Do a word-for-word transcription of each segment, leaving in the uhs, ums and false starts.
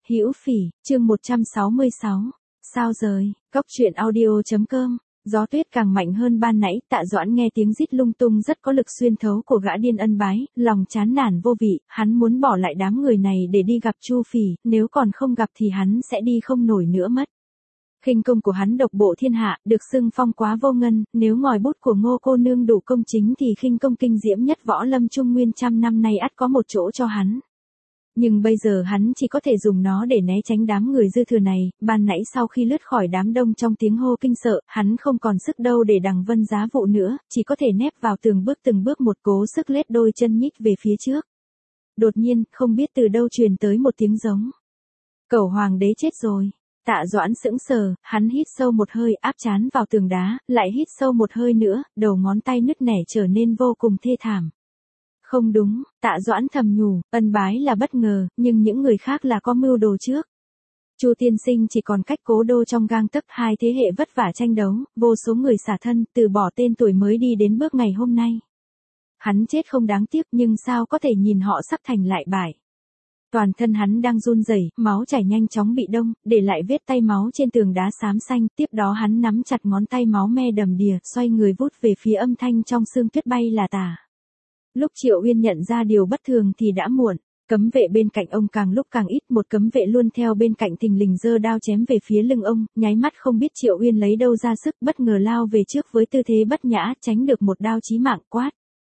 Hữu Phỉ, chương một trăm sáu mươi sáu. Sao rời, Cốc truyện audio chấm com. Gió tuyết càng mạnh hơn ban nãy, Tạ Doãn nghe tiếng rít lung tung rất có lực xuyên thấu của gã điên Ân Bái, lòng chán nản vô vị, hắn muốn bỏ lại đám người này để đi gặp Chu Phỉ, nếu còn không gặp thì hắn sẽ đi không nổi nữa mất. Khinh công của hắn độc bộ thiên hạ, được xưng phong quá vô ngân, nếu ngòi bút của Ngô cô nương đủ công chính thì khinh công kinh diễm nhất võ lâm trung nguyên trăm năm nay ắt có một chỗ cho hắn. Nhưng bây giờ hắn chỉ có thể dùng nó để né tránh đám người dư thừa này, ban nãy sau khi lướt khỏi đám đông trong tiếng hô kinh sợ, hắn không còn sức đâu để đằng vân giá vụ nữa, chỉ có thể nép vào tường bước từng bước một cố sức lết đôi chân nhích về phía trước. Đột nhiên, không biết từ đâu truyền tới một tiếng giống. Cẩu hoàng đế chết rồi. Tạ Doãn sững sờ, hắn hít sâu một hơi áp trán vào tường đá, lại hít sâu một hơi nữa, đầu ngón tay nứt nẻ trở nên vô cùng thê thảm. Không đúng, Tạ Doãn thầm nhủ, Ân Bái là bất ngờ, nhưng những người khác là có mưu đồ trước. Chu tiên sinh chỉ còn cách cố đô trong gang tấc, hai thế hệ vất vả tranh đấu, vô số người xả thân, từ bỏ tên tuổi mới đi đến bước ngày hôm nay. Hắn chết không đáng tiếc, nhưng sao có thể nhìn họ sắp thành lại bại. Toàn thân hắn đang run rẩy, máu chảy nhanh chóng bị đông, để lại vết tay máu trên tường đá xám xanh, tiếp đó hắn nắm chặt ngón tay máu me đầm đìa, xoay người vút về phía âm thanh trong sương tuyết bay là tả. Lúc Triệu Uyên nhận ra điều bất thường thì đã muộn, cấm vệ bên cạnh ông càng lúc càng ít, một cấm vệ luôn theo bên cạnh thình lình giơ đao chém về phía lưng ông, nháy mắt không biết Triệu Uyên lấy đâu ra sức, bất ngờ lao về trước với tư thế bất nhã, tránh được một đao chí mạng, quát.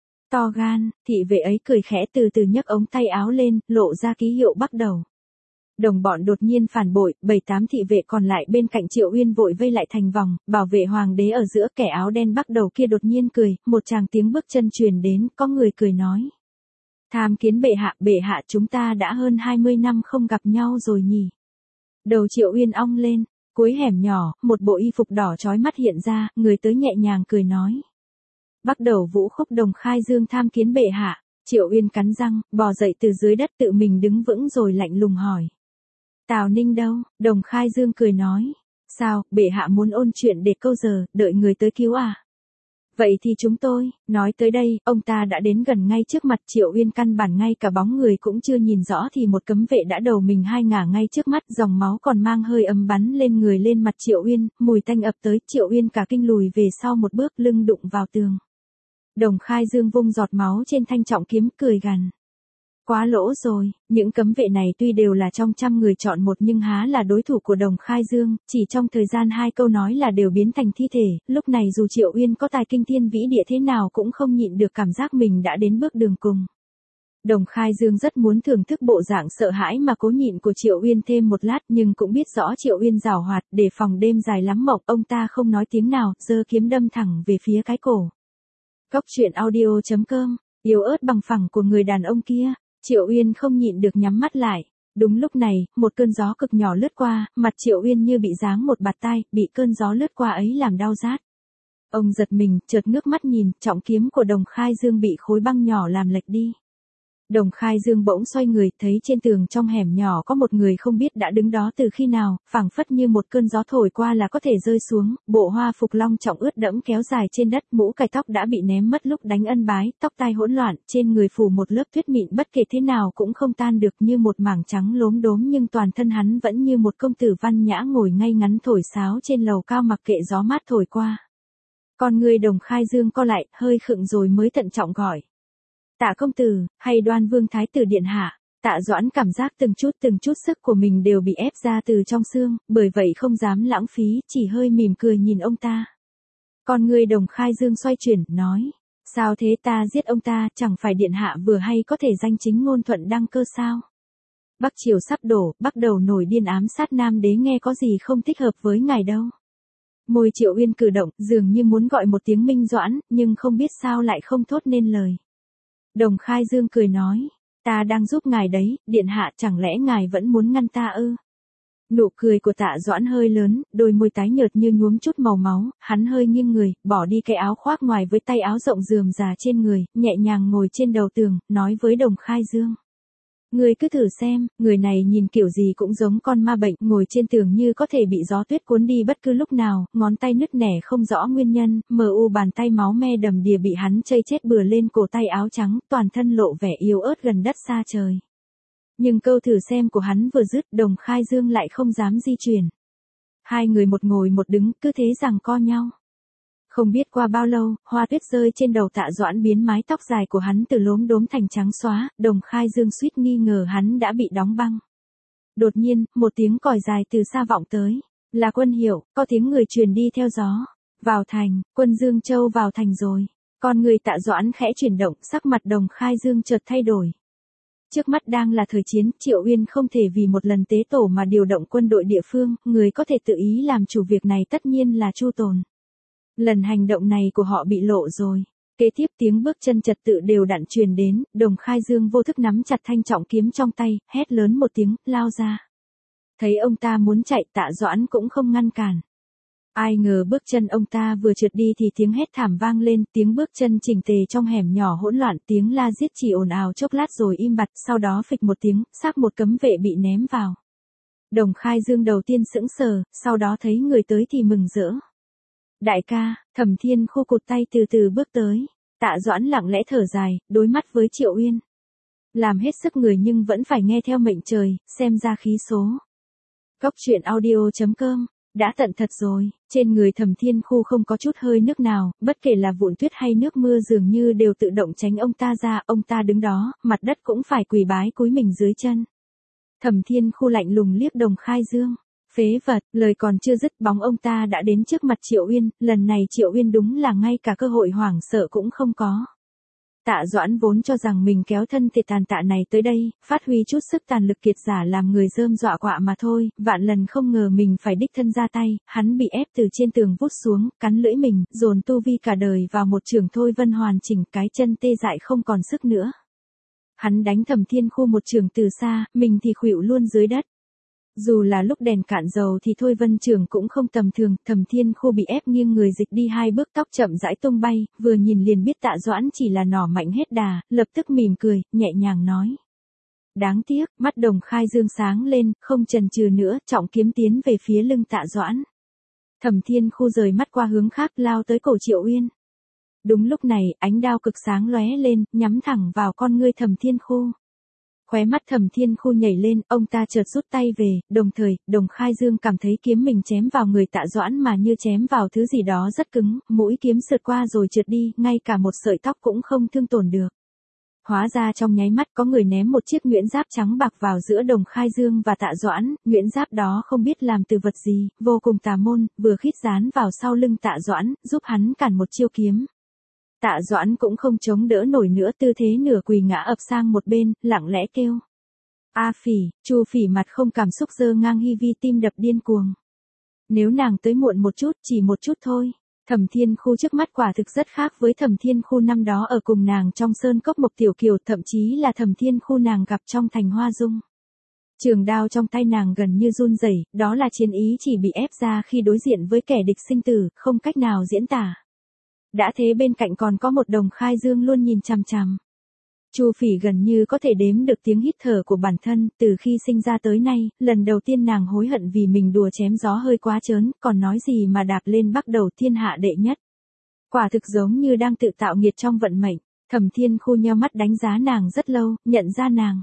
To gan, thị vệ ấy cười khẽ từ từ nhấc ống tay áo lên, lộ ra ký hiệu bắt đầu. Đồng bọn đột nhiên phản bội, bảy tám thị vệ còn lại bên cạnh Triệu Uyên vội vây lại thành vòng, bảo vệ hoàng đế ở giữa. Kẻ áo đen bắt đầu kia đột nhiên cười, một tràng tiếng bước chân truyền đến, có người cười nói. Tham kiến bệ hạ, bệ hạ chúng ta đã hơn hai mươi năm không gặp nhau rồi nhỉ. Đầu Triệu Uyên ong lên, cuối hẻm nhỏ, một bộ y phục đỏ chói mắt hiện ra, người tới nhẹ nhàng cười nói. Bắt đầu Vũ Khúc Đồng Khai Dương tham kiến bệ hạ. Triệu Uyên cắn răng, bò dậy từ dưới đất tự mình đứng vững rồi lạnh lùng hỏi. Tào Ninh đâu? Đồng Khai Dương cười nói. Sao, bệ hạ muốn ôn chuyện để câu giờ, đợi người tới cứu à? Vậy thì chúng tôi, nói tới đây, ông ta đã đến gần ngay trước mặt Triệu Uyên, căn bản ngay cả bóng người cũng chưa nhìn rõ thì một cấm vệ đã đầu mình hai ngả ngay trước mắt, dòng máu còn mang hơi ấm bắn lên người lên mặt Triệu Uyên, mùi tanh ập tới, Triệu Uyên cả kinh lùi về sau một bước, lưng đụng vào tường. Đồng Khai Dương vung giọt máu trên thanh trọng kiếm, cười gằn. Quá lỗ rồi, những cấm vệ này tuy đều là trong trăm người chọn một nhưng há là đối thủ của Đồng Khai Dương, chỉ trong thời gian hai câu nói là đều biến thành thi thể, lúc này dù Triệu Uyên có tài kinh thiên vĩ địa thế nào cũng không nhịn được cảm giác mình đã đến bước đường cùng. Đồng Khai Dương rất muốn thưởng thức bộ dạng sợ hãi mà cố nhịn của Triệu Uyên thêm một lát, nhưng cũng biết rõ Triệu Uyên giảo hoạt, để phòng đêm dài lắm mộng, ông ta không nói tiếng nào, giơ kiếm đâm thẳng về phía cái cổ. Cốc truyện audio chấm com, yếu ớt bằng phẳng của người đàn ông kia. Triệu Uyên không nhịn được nhắm mắt lại. Đúng lúc này, một cơn gió cực nhỏ lướt qua, mặt Triệu Uyên như bị giáng một bạt tai, bị cơn gió lướt qua ấy làm đau rát. Ông giật mình, chợt ngước mắt nhìn, trọng kiếm của Đồng Khai Dương bị khối băng nhỏ làm lệch đi. Đồng Khai Dương bỗng xoay người, thấy trên tường trong hẻm nhỏ có một người không biết đã đứng đó từ khi nào, phảng phất như một cơn gió thổi qua là có thể rơi xuống, bộ hoa phục long trọng ướt đẫm kéo dài trên đất, mũ cài tóc đã bị ném mất lúc đánh Ân Bái, tóc tai hỗn loạn, trên người phủ một lớp tuyết mịn bất kể thế nào cũng không tan được, như một mảng trắng lốm đốm, nhưng toàn thân hắn vẫn như một công tử văn nhã ngồi ngay ngắn thổi sáo trên lầu cao mặc kệ gió mát thổi qua. Con người Đồng Khai Dương co lại, hơi khựng rồi mới thận trọng gọi. Tạ công tử, hay Đoan Vương Thái tử điện hạ. Tạ Doãn cảm giác từng chút từng chút sức của mình đều bị ép ra từ trong xương, bởi vậy không dám lãng phí, chỉ hơi mỉm cười nhìn ông ta. Con người Đồng Khai Dương xoay chuyển, nói. Sao thế, ta giết ông ta, chẳng phải điện hạ vừa hay có thể danh chính ngôn thuận đăng cơ sao? Bắc triều sắp đổ, bắt đầu nổi điên ám sát Nam đế, nghe có gì không thích hợp với ngài đâu. Môi Triệu Uyên cử động, dường như muốn gọi một tiếng Minh Doãn, nhưng không biết sao lại không thốt nên lời. Đồng Khai Dương cười nói, ta đang giúp ngài đấy, điện hạ, chẳng lẽ ngài vẫn muốn ngăn ta ư? Nụ cười của Tạ Doãn hơi lớn, đôi môi tái nhợt như nhuốm chút màu máu, hắn hơi nghiêng người, bỏ đi cái áo khoác ngoài với tay áo rộng rườm rà trên người, nhẹ nhàng ngồi trên đầu tường, nói với Đồng Khai Dương. Người cứ thử xem, người này nhìn kiểu gì cũng giống con ma bệnh, ngồi trên tường như có thể bị gió tuyết cuốn đi bất cứ lúc nào, ngón tay nứt nẻ không rõ nguyên nhân, mờ u bàn tay máu me đầm đìa bị hắn chây chết bừa lên cổ tay áo trắng, toàn thân lộ vẻ yếu ớt gần đất xa trời. Nhưng câu thử xem của hắn vừa dứt, Đồng Khai Dương lại không dám di chuyển. Hai người một ngồi một đứng, cứ thế giằng co nhau. Không biết qua bao lâu, hoa tuyết rơi trên đầu Tạ Doãn biến mái tóc dài của hắn từ lốm đốm thành trắng xóa, Đồng Khai Dương suýt nghi ngờ hắn đã bị đóng băng. Đột nhiên, một tiếng còi dài từ xa vọng tới. Là Quân Hiệu, có tiếng người truyền đi theo gió. Vào thành, quân Dương Châu vào thành rồi. Con người Tạ Doãn khẽ chuyển động, sắc mặt Đồng Khai Dương chợt thay đổi. Trước mắt đang là thời chiến, Triệu Uyên không thể vì một lần tế tổ mà điều động quân đội địa phương, người có thể tự ý làm chủ việc này tất nhiên là Chu Tồn. Lần hành động này của họ bị lộ rồi. Kế tiếp tiếng bước chân trật tự đều đặn truyền đến, Đồng Khai Dương vô thức nắm chặt thanh trọng kiếm trong tay, hét lớn một tiếng, lao ra. Thấy ông ta muốn chạy, Tạ Doãn cũng không ngăn cản. Ai ngờ bước chân ông ta vừa trượt đi thì tiếng hét thảm vang lên, tiếng bước chân chỉnh tề trong hẻm nhỏ hỗn loạn, tiếng la giết chỉ ồn ào chốc lát rồi im bặt, sau đó phịch một tiếng, xác một cấm vệ bị ném vào. Đồng Khai Dương đầu tiên sững sờ, sau đó thấy người tới thì mừng rỡ. Đại ca, Thẩm Thiên Khu cụt tay từ từ bước tới. Tạ Doãn lặng lẽ thở dài, đối mắt với Triệu Uyên. Làm hết sức người nhưng vẫn phải nghe theo mệnh trời, xem ra khí số. Cốc truyện audio chấm com đã tận thật rồi, trên người Thẩm Thiên Khu không có chút hơi nước nào, bất kể là vụn tuyết hay nước mưa dường như đều tự động tránh ông ta ra, ông ta đứng đó, mặt đất cũng phải quỳ bái cúi mình dưới chân. Thẩm Thiên Khu lạnh lùng liếc Đồng Khai Dương. Phế vật, lời còn chưa dứt bóng ông ta đã đến trước mặt Triệu Uyên, lần này Triệu Uyên đúng là ngay cả cơ hội hoảng sợ cũng không có. Tạ Doãn vốn cho rằng mình kéo thân thể tàn tạ này tới đây, phát huy chút sức tàn lực kiệt giả làm người rơm dọa quạ mà thôi, vạn lần không ngờ mình phải đích thân ra tay, hắn bị ép từ trên tường vút xuống, cắn lưỡi mình, dồn tu vi cả đời vào một trường thôi vân hoàn chỉnh, cái chân tê dại không còn sức nữa. Hắn đánh Thẩm Thiên Khu một trường từ xa, mình thì khuỵu luôn dưới đất. Dù là lúc đèn cạn dầu thì Thôi Vân Trường cũng không tầm thường, Thẩm Thiên Khu bị ép nghiêng người dịch đi hai bước, tóc chậm rãi tung bay, vừa nhìn liền biết Tạ Doãn chỉ là nỏ mạnh hết đà, lập tức mỉm cười, nhẹ nhàng nói. Đáng tiếc, mắt Đồng Khai Dương sáng lên, không chần chừ nữa, trọng kiếm tiến về phía lưng Tạ Doãn. Thẩm Thiên Khu rời mắt qua hướng khác lao tới cổ Triệu Uyên. Đúng lúc này, ánh đao cực sáng lóe lên, nhắm thẳng vào con ngươi Thẩm Thiên Khu. Khóe mắt Thẩm Thiên Khu nhảy lên, ông ta chợt rút tay về, đồng thời, Đồng Khai Dương cảm thấy kiếm mình chém vào người Tạ Doãn mà như chém vào thứ gì đó rất cứng, mũi kiếm sượt qua rồi trượt đi, ngay cả một sợi tóc cũng không thương tổn được. Hóa ra trong nháy mắt có người ném một chiếc nhuyễn giáp trắng bạc vào giữa Đồng Khai Dương và Tạ Doãn, nhuyễn giáp đó không biết làm từ vật gì, vô cùng tà môn, vừa khít dán vào sau lưng Tạ Doãn, giúp hắn cản một chiêu kiếm. Tạ Doãn cũng không chống đỡ nổi nữa, tư thế nửa quỳ ngã ập sang một bên, lặng lẽ kêu. A Phỉ, Chu Phỉ mặt không cảm xúc giơ ngang hi vi, tim đập điên cuồng. Nếu nàng tới muộn một chút, chỉ một chút thôi. Thẩm Thiên Khu trước mắt quả thực rất khác với Thẩm Thiên Khu năm đó ở cùng nàng trong sơn cốc Mộc Tiểu Kiều, thậm chí là Thẩm Thiên Khu nàng gặp trong thành Hoa Dung. Trường đao trong tay nàng gần như run rẩy, đó là chiến ý chỉ bị ép ra khi đối diện với kẻ địch sinh tử, không cách nào diễn tả. Đã thế bên cạnh còn có một Đồng Khai Dương luôn nhìn chằm chằm. Chu Phỉ gần như có thể đếm được tiếng hít thở của bản thân, từ khi sinh ra tới nay, lần đầu tiên nàng hối hận vì mình đùa chém gió hơi quá trớn, còn nói gì mà đạp lên bắt đầu thiên hạ đệ nhất. Quả thực giống như đang tự tạo nghiệt trong vận mệnh. Thẩm Thiên Khu nheo mắt đánh giá nàng rất lâu, nhận ra nàng.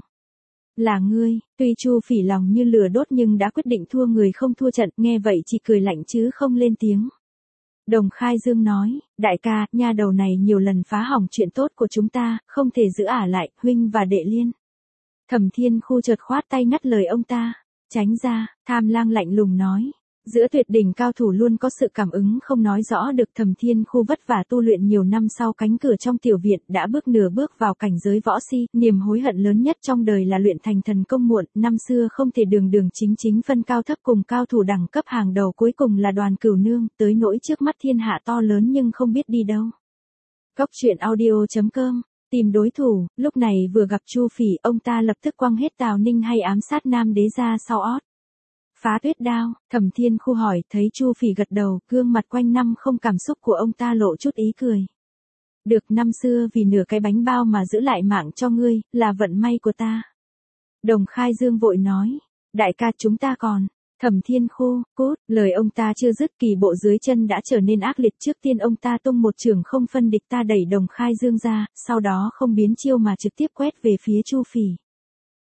Là ngươi, tuy Chu Phỉ lòng như lửa đốt nhưng đã quyết định thua người không thua trận, nghe vậy chỉ cười lạnh chứ không lên tiếng. Đồng Khai Dương nói, đại ca, nha đầu này nhiều lần phá hỏng chuyện tốt của chúng ta, không thể giữ ả lại, huynh và đệ liên. Thẩm Thiên Khu chợt khoát tay ngắt lời ông ta, tránh ra, Tham Lang lạnh lùng nói. Giữa tuyệt đỉnh cao thủ luôn có sự cảm ứng không nói rõ được. Thẩm Thiên Khu vất vả tu luyện nhiều năm, sau cánh cửa trong tiểu viện đã bước nửa bước vào cảnh giới võ si, niềm hối hận lớn nhất trong đời là luyện thành thần công muộn, năm xưa không thể đường đường chính chính phân cao thấp cùng cao thủ đẳng cấp hàng đầu, cuối cùng là Đoàn Cửu Nương, tới nỗi trước mắt thiên hạ to lớn nhưng không biết đi đâu. Cốc truyện audio chấm com tìm đối thủ, lúc này vừa gặp Chu Phỉ, ông ta lập tức quăng hết Tào Ninh hay ám sát Nam Đế ra sau ót. Phá tuyết đao, Thẩm Thiên Khu hỏi, thấy Chu Phỉ gật đầu, gương mặt quanh năm không cảm xúc của ông ta lộ chút ý cười. Được, năm xưa vì nửa cái bánh bao mà giữ lại mạng cho ngươi, là vận may của ta. Đồng Khai Dương vội nói, đại ca chúng ta còn. Thẩm Thiên Khu, cút, lời ông ta chưa dứt kỳ bộ dưới chân đã trở nên ác liệt, trước tiên ông ta tung một chưởng không phân địch ta đẩy Đồng Khai Dương ra, sau đó không biến chiêu mà trực tiếp quét về phía Chu Phỉ.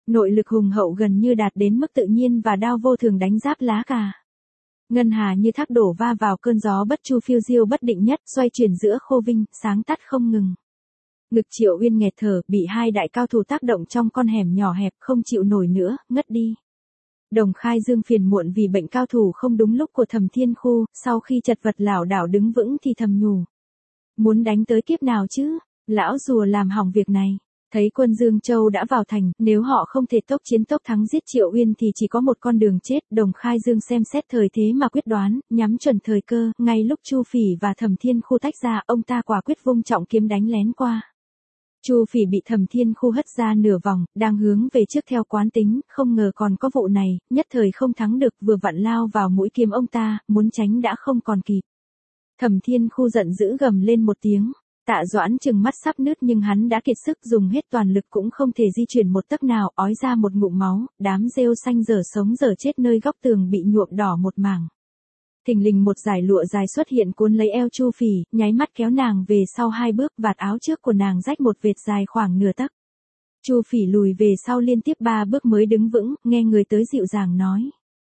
Nội lực hùng hậu gần như đạt đến mức tự nhiên và đao vô thường đánh giáp lá cà. Ngân hà như thác đổ va vào cơn gió bất chu phiêu diêu bất định nhất, xoay chuyển giữa khô vinh, sáng tắt không ngừng. Ngực Triệu Uyên nghẹt thở, bị hai đại cao thủ tác động trong con hẻm nhỏ hẹp, không chịu nổi nữa, ngất đi. Đồng Khai Dương phiền muộn vì bệnh cao thủ không đúng lúc của Thẩm Thiên Khu, sau khi chật vật lảo đảo đứng vững thì thầm nhủ. Muốn đánh tới kiếp nào chứ, lão rùa làm hỏng việc này. Thấy quân Dương Châu đã vào thành, nếu họ không thể tốc chiến tốc thắng giết Triệu Uyên thì chỉ có một con đường chết. Đồng Khai Dương xem xét thời thế mà quyết đoán, nhắm chuẩn thời cơ, ngay lúc Chu Phỉ và Thẩm Thiên Khu tách ra, ông ta quả quyết vung trọng kiếm đánh lén qua. Chu Phỉ bị Thẩm Thiên Khu hất ra nửa vòng, đang hướng về trước theo quán tính, không ngờ còn có vụ này, nhất thời không thắng được, vừa vặn lao vào mũi kiếm ông ta, muốn tránh đã không còn kịp. Thẩm Thiên Khu giận dữ gầm lên một tiếng. Tạ Doãn trừng mắt sắp nứt nhưng hắn đã kiệt sức, dùng hết toàn lực cũng không thể di chuyển một tấc nào, ói ra một ngụm máu, đám rêu xanh dở sống dở chết nơi góc tường bị nhuộm đỏ một mảng. Thình lình một dải lụa dài xuất hiện cuốn lấy eo Chu Phỉ, nháy mắt kéo nàng về sau hai bước, vạt áo trước của nàng rách một vệt dài khoảng nửa tấc. Chu Phỉ lùi về sau liên tiếp ba bước mới đứng vững, nghe người tới dịu dàng nói.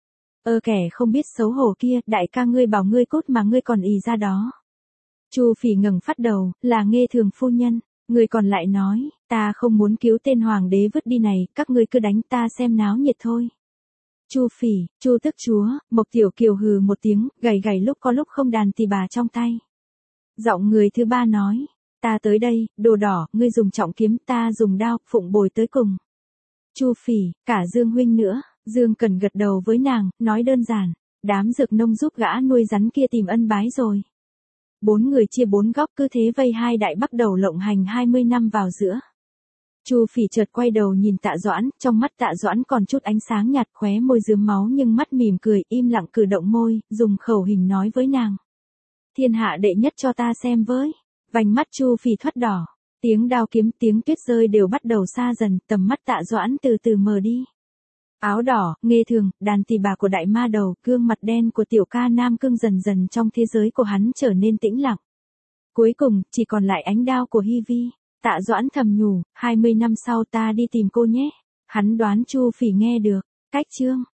Ơ kẻ không biết xấu hổ kia, đại ca ngươi bảo ngươi cút mà ngươi còn ì ra đó. Chu Phỉ ngẩng phát đầu, là Nghê Thường phu nhân, người còn lại nói, ta không muốn cứu tên hoàng đế vứt đi này, các ngươi cứ đánh ta xem náo nhiệt thôi. Chu Phỉ, Chu tức chúa, Mộc Tiểu Kiều hừ một tiếng, gầy gầy lúc có lúc không đàn tỳ bà trong tay. Giọng người thứ ba nói, ta tới đây, đồ đỏ, ngươi dùng trọng kiếm, ta dùng đao, phụng bồi tới cùng. Chu Phỉ, cả Dương huynh nữa, Dương Cần gật đầu với nàng, nói đơn giản, đám dược nông giúp gã nuôi rắn kia tìm ân bái rồi. Bốn người chia bốn góc cứ thế vây hai đại bắt đầu lộng hành hai mươi năm vào giữa. Chu Phỉ chợt quay đầu nhìn Tạ Doãn, trong mắt Tạ Doãn còn chút ánh sáng nhạt, khóe môi rướm máu nhưng mắt mỉm cười, im lặng cử động môi, dùng khẩu hình nói với nàng. Thiên hạ đệ nhất cho ta xem với. Vành mắt Chu Phỉ thoắt đỏ, tiếng đao kiếm, tiếng tuyết rơi đều bắt đầu xa dần, tầm mắt Tạ Doãn từ từ mờ đi. Áo đỏ, Nghê Thường, đàn tỳ bà của đại ma đầu, gương mặt đen của tiểu ca nam cương dần dần trong thế giới của hắn trở nên tĩnh lặng. Cuối cùng, chỉ còn lại ánh đao của Hi Vi. Tạ Doãn thầm nhủ, hai mươi năm sau ta đi tìm cô nhé. Hắn đoán Chu Phỉ nghe được. Cách chương.